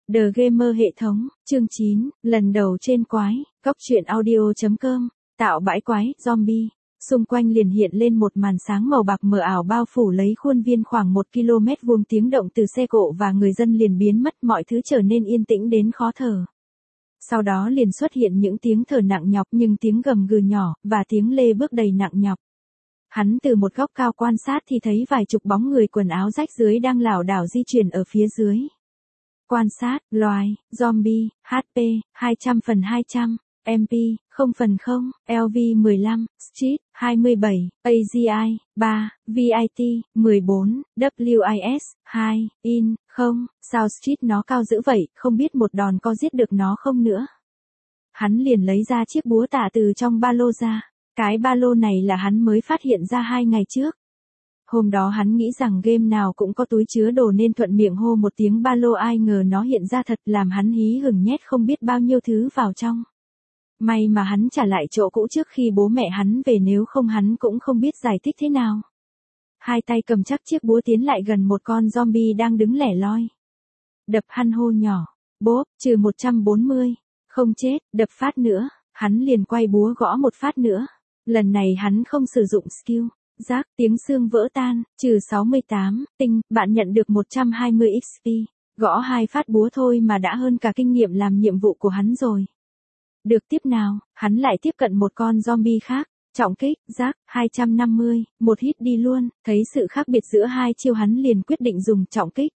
The Gamer hệ thống, chương 9, lần đầu trên quái, góc truyện audio.com, tạo bãi quái, zombie. Xung quanh liền hiện lên một màn sáng màu bạc mờ ảo bao phủ lấy khuôn viên khoảng 1 km vuông, tiếng động từ xe cộ và người dân liền biến mất, mọi thứ trở nên yên tĩnh đến khó thở. Sau đó liền xuất hiện những tiếng thở nặng nhọc, nhưng tiếng gầm gừ nhỏ, và tiếng lê bước đầy nặng nhọc. Hắn từ một góc cao quan sát thì thấy vài chục bóng người quần áo rách rưới đang lảo đảo di chuyển ở phía dưới. Quan sát, loài, zombie, HP, 200/200, MP, 0/0, LV 15, Street, 27, AGI, 3, VIT, 14, WIS, 2, In, 0, sao Street nó cao dữ vậy, không biết một đòn có giết được nó không nữa. Hắn liền lấy ra chiếc búa tạ từ trong ba lô ra. Cái ba lô này là hắn mới phát hiện ra 2 ngày trước. Hôm đó hắn nghĩ rằng game nào cũng có túi chứa đồ nên thuận miệng hô một tiếng ba lô, ai ngờ nó hiện ra thật, làm hắn hí hửng nhét không biết bao nhiêu thứ vào trong. May mà hắn trả lại chỗ cũ trước khi bố mẹ hắn về, nếu không hắn cũng không biết giải thích thế nào. Hai tay cầm chắc chiếc búa tiến lại gần một con zombie đang đứng lẻ loi. Đập hắn hô nhỏ, bốp, trừ 140, không chết, đập phát nữa, hắn liền quay búa gõ một phát nữa. Lần này hắn không sử dụng skill. Rác, tiếng xương vỡ tan, trừ 68, tinh, bạn nhận được 120 XP. Gõ 2 phát búa thôi mà đã hơn cả kinh nghiệm làm nhiệm vụ của hắn rồi. Được, tiếp nào, hắn lại tiếp cận một con zombie khác. Trọng kích, rác, 250, một hit đi luôn. Thấy sự khác biệt giữa hai chiêu, hắn liền quyết định dùng trọng kích.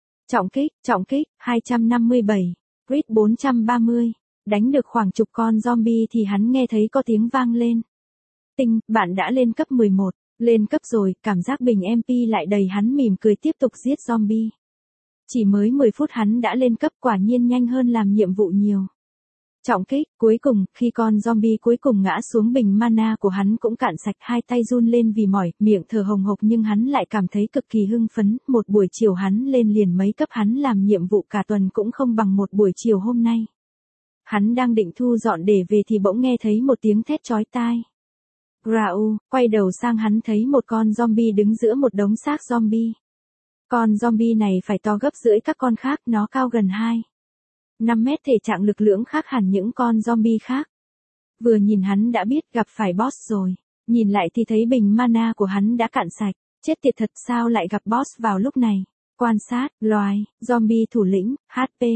Trọng kích, 257, crit 430. Đánh được khoảng chục con zombie thì hắn nghe thấy có tiếng vang lên. Tinh, bạn đã lên cấp 11. Lên cấp rồi, cảm giác bình MP lại đầy, hắn mỉm cười tiếp tục giết zombie. Chỉ mới 10 phút hắn đã lên cấp, quả nhiên nhanh hơn làm nhiệm vụ nhiều. Trọng kích, cuối cùng, khi con zombie cuối cùng ngã xuống, bình mana của hắn cũng cạn sạch, hai tay run lên vì mỏi, miệng thở hồng hộc, nhưng hắn lại cảm thấy cực kỳ hưng phấn. Một buổi chiều hắn lên liền mấy cấp, hắn làm nhiệm vụ cả tuần cũng không bằng một buổi chiều hôm nay. Hắn đang định thu dọn để về thì bỗng nghe thấy một tiếng thét chói tai. Rau, quay đầu sang hắn thấy một con zombie đứng giữa một đống xác zombie. Con zombie này phải to gấp rưỡi các con khác, nó cao gần 2,5 mét, thể trạng lực lưỡng khác hẳn những con zombie khác. Vừa nhìn hắn đã biết gặp phải boss rồi, nhìn lại thì thấy bình mana của hắn đã cạn sạch, chết tiệt thật, sao lại gặp boss vào lúc này. Quan sát, loài, zombie thủ lĩnh, HP,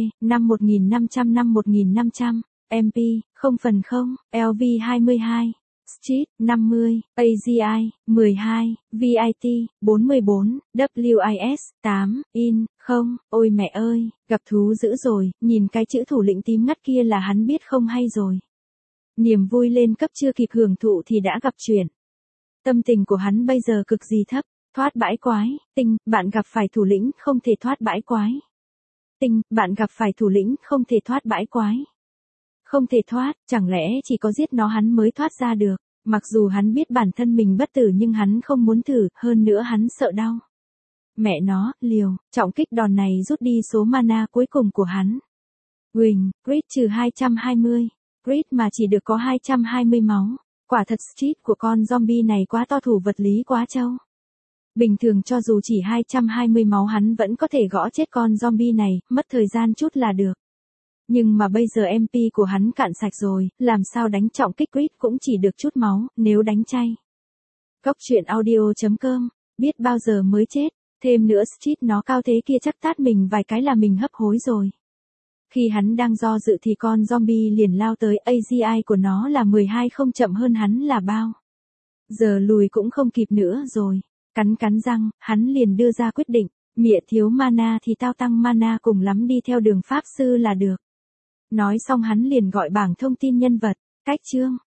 51500, MP, 0/0, LV 22. Street, 50, AGI, 12, VIT, 44, WIS, 8, In, 0, ôi mẹ ơi, gặp thú dữ rồi, nhìn cái chữ thủ lĩnh tím ngắt kia là hắn biết không hay rồi. Niềm vui lên cấp chưa kịp hưởng thụ thì đã gặp chuyện. Tâm tình của hắn bây giờ cực gì thấp, thoát bãi quái, tinh, bạn gặp phải thủ lĩnh, không thể thoát bãi quái. Tinh, bạn gặp phải thủ lĩnh, không thể thoát bãi quái. Không thể thoát, chẳng lẽ chỉ có giết nó hắn mới thoát ra được. Mặc dù hắn biết bản thân mình bất tử nhưng hắn không muốn thử, hơn nữa hắn sợ đau. Mẹ nó, liều, trọng kích đòn này rút đi số mana cuối cùng của hắn. Wing, crit trừ 220, crit mà chỉ được có 220 máu. Quả thật street của con zombie này quá to, thủ vật lý quá trâu. Bình thường cho dù chỉ 220 máu hắn vẫn có thể gõ chết con zombie này, mất thời gian chút là được. Nhưng mà bây giờ MP của hắn cạn sạch rồi, làm sao đánh trọng kích, crit cũng chỉ được chút máu, nếu đánh chay. Góc truyện audio.com, biết bao giờ mới chết, thêm nữa street nó cao thế kia chắc tát mình vài cái là mình hấp hối rồi. Khi hắn đang do dự thì con zombie liền lao tới, AGI của nó là 12, không chậm hơn hắn là bao. Giờ lùi cũng không kịp nữa rồi, cắn răng, hắn liền đưa ra quyết định, mẹ thiếu mana thì tao tăng mana, cùng lắm đi theo đường pháp sư là được. Nói xong hắn liền gọi bảng thông tin nhân vật, cách chương.